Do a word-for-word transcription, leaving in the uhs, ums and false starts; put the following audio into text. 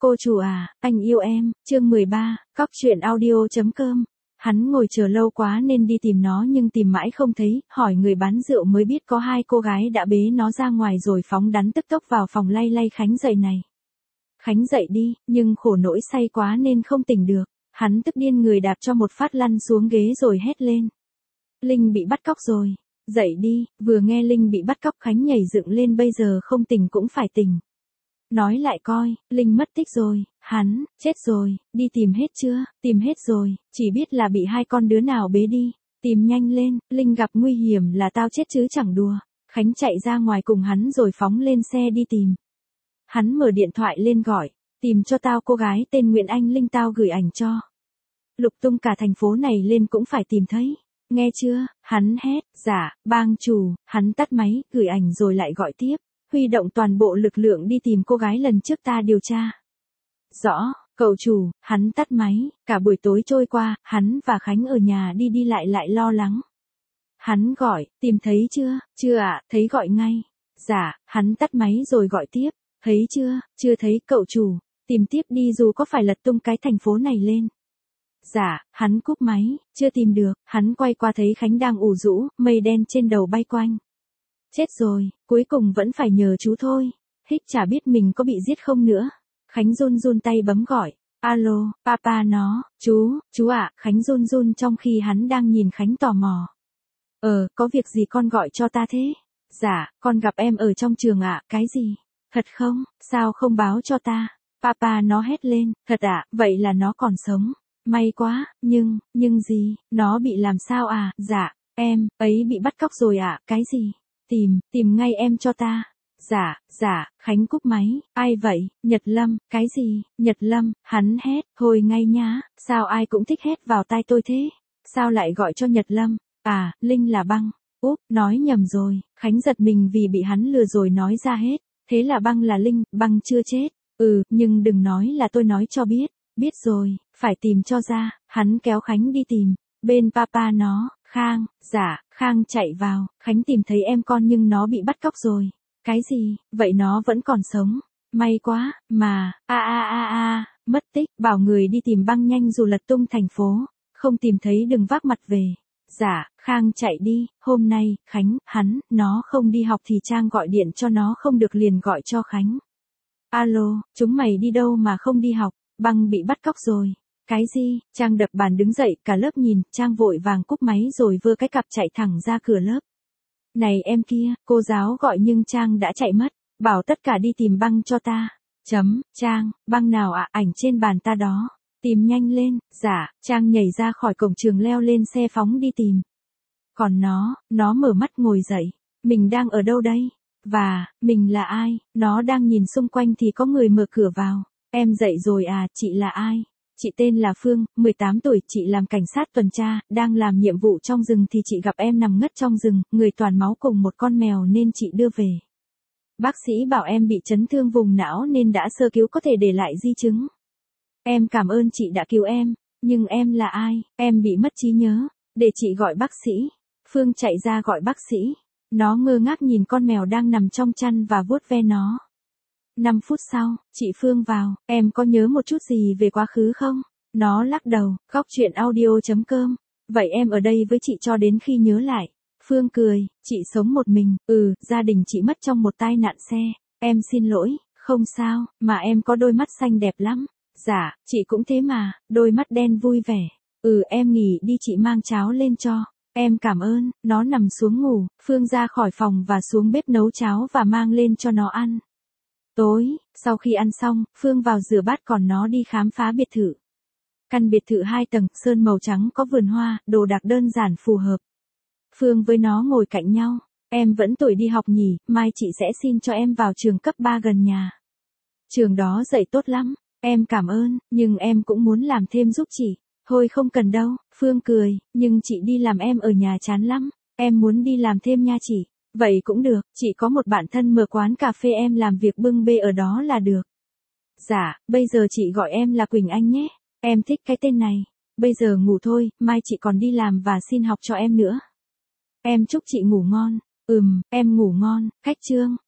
Cô chủ à, anh yêu em, chương mười ba, cóc truyện audio.com. Hắn ngồi chờ lâu quá nên đi tìm nó nhưng tìm mãi không thấy, hỏi người bán rượu mới biết có hai cô gái đã bế nó ra ngoài rồi phóng đắn tức tốc vào phòng lay lay Khánh dậy này. Khánh dậy đi, nhưng khổ nỗi say quá nên không tỉnh được, hắn tức điên người đạp cho một phát lăn xuống ghế rồi hét lên. Linh bị bắt cóc rồi, dậy đi, vừa nghe Linh bị bắt cóc Khánh nhảy dựng lên bây giờ không tỉnh cũng phải tỉnh. Nói lại coi, Linh mất tích rồi, hắn, chết rồi, đi tìm hết chưa, tìm hết rồi, chỉ biết là bị hai con đứa nào bế đi, tìm nhanh lên, Linh gặp nguy hiểm là tao chết chứ chẳng đùa. Khánh chạy ra ngoài cùng hắn rồi phóng lên xe đi tìm. Hắn mở điện thoại lên gọi, tìm cho tao cô gái tên Nguyễn Anh Linh tao gửi ảnh cho. Lục tung cả thành phố này lên cũng phải tìm thấy, nghe chưa, hắn hét, dạ, bang chủ, hắn tắt máy, gửi ảnh rồi lại gọi tiếp. Huy động toàn bộ lực lượng đi tìm cô gái lần trước ta điều tra. Rõ, cậu chủ, hắn tắt máy, cả buổi tối trôi qua, hắn và Khánh ở nhà đi đi lại lại lo lắng. Hắn gọi, tìm thấy chưa, chưa ạ, à, thấy gọi ngay. Dạ, hắn tắt máy rồi gọi tiếp, thấy chưa, chưa thấy cậu chủ, tìm tiếp đi dù có phải lật tung cái thành phố này lên. Dạ, hắn cúp máy, chưa tìm được, hắn quay qua thấy Khánh đang ủ rũ, mây đen trên đầu bay quanh. Chết rồi, cuối cùng vẫn phải nhờ chú thôi. Hích chả biết mình có bị giết không nữa. Khánh run run tay bấm gọi. Alo, papa nó, chú, chú ạ, à, Khánh run run trong khi hắn đang nhìn Khánh tò mò. Ờ, có việc gì con gọi cho ta thế? Dạ, con gặp em ở trong trường ạ, à, cái gì? Thật không, sao không báo cho ta? Papa nó hét lên, thật ạ, à, vậy là nó còn sống. May quá, nhưng, nhưng gì, nó bị làm sao à? Dạ, em, ấy bị bắt cóc rồi ạ, à, cái gì? Tìm, tìm ngay em cho ta. Dạ, dạ, Khánh cúp máy, ai vậy, Nhật Lâm, cái gì, Nhật Lâm, hắn hét, thôi ngay nhá, sao ai cũng thích hét vào tai tôi thế, sao lại gọi cho Nhật Lâm, à, Linh là Băng, úp, nói nhầm rồi, Khánh giật mình vì bị hắn lừa rồi nói ra hết, thế là Băng là Linh, Băng chưa chết, ừ, nhưng đừng nói là tôi nói cho biết, biết rồi, phải tìm cho ra, hắn kéo Khánh đi tìm, bên papa nó. Khang, dạ, Khang chạy vào, Khánh tìm thấy em con nhưng nó bị bắt cóc rồi. Cái gì, vậy nó vẫn còn sống. May quá, mà, a a a a, mất tích, bảo người đi tìm Băng nhanh dù lật tung thành phố. Không tìm thấy đừng vác mặt về. Dạ, Khang chạy đi, hôm nay, Khánh, hắn, nó không đi học thì Trang gọi điện cho nó không được liền gọi cho Khánh. Alo, chúng mày đi đâu mà không đi học, Băng bị bắt cóc rồi. Cái gì, Trang đập bàn đứng dậy, cả lớp nhìn, Trang vội vàng cúp máy rồi vơ cái cặp chạy thẳng ra cửa lớp. Này em kia, cô giáo gọi nhưng Trang đã chạy mất, bảo tất cả đi tìm Băng cho ta. Chấm, Trang, Băng nào ạ, à? Ảnh trên bàn ta đó. Tìm nhanh lên, dạ, Trang nhảy ra khỏi cổng trường leo lên xe phóng đi tìm. Còn nó, nó mở mắt ngồi dậy, mình đang ở đâu đây? Và, mình là ai? Nó đang nhìn xung quanh thì có người mở cửa vào. Em dậy rồi à, chị là ai? Chị tên là Phương, mười tám tuổi, chị làm cảnh sát tuần tra, đang làm nhiệm vụ trong rừng thì chị gặp em nằm ngất trong rừng, người toàn máu cùng một con mèo nên chị đưa về. Bác sĩ bảo em bị chấn thương vùng não nên đã sơ cứu có thể để lại di chứng. Em cảm ơn chị đã cứu em, nhưng em là ai, em bị mất trí nhớ, để chị gọi bác sĩ. Phương chạy ra gọi bác sĩ, nó ngơ ngác nhìn con mèo đang nằm trong chăn và vuốt ve nó. năm phút sau, chị Phương vào, em có nhớ một chút gì về quá khứ không? Nó lắc đầu, cóc truyện audio.com. Vậy em ở đây với chị cho đến khi nhớ lại. Phương cười, chị sống một mình, ừ, gia đình chị mất trong một tai nạn xe. Em xin lỗi, không sao, mà em có đôi mắt xanh đẹp lắm. Dạ, chị cũng thế mà, đôi mắt đen vui vẻ. Ừ, em nghỉ đi chị mang cháo lên cho. Em cảm ơn, nó nằm xuống ngủ, Phương ra khỏi phòng và xuống bếp nấu cháo và mang lên cho nó ăn. Tối, sau khi ăn xong, Phương vào rửa bát còn nó đi khám phá biệt thự. Căn biệt thự hai tầng, sơn màu trắng có vườn hoa, đồ đạc đơn giản phù hợp. Phương với nó ngồi cạnh nhau, em vẫn tuổi đi học nhỉ, mai chị sẽ xin cho em vào trường cấp ba gần nhà. Trường đó dạy tốt lắm, em cảm ơn, nhưng em cũng muốn làm thêm giúp chị. Thôi không cần đâu, Phương cười, nhưng chị đi làm em ở nhà chán lắm, em muốn đi làm thêm nha chị. Vậy cũng được, chị có một bạn thân mở quán cà phê em làm việc bưng bê ở đó là được. Dạ, bây giờ chị gọi em là Quỳnh Anh nhé, em thích cái tên này. Bây giờ ngủ thôi, mai chị còn đi làm và xin học cho em nữa. Em chúc chị ngủ ngon, ừm, em ngủ ngon, cách chương.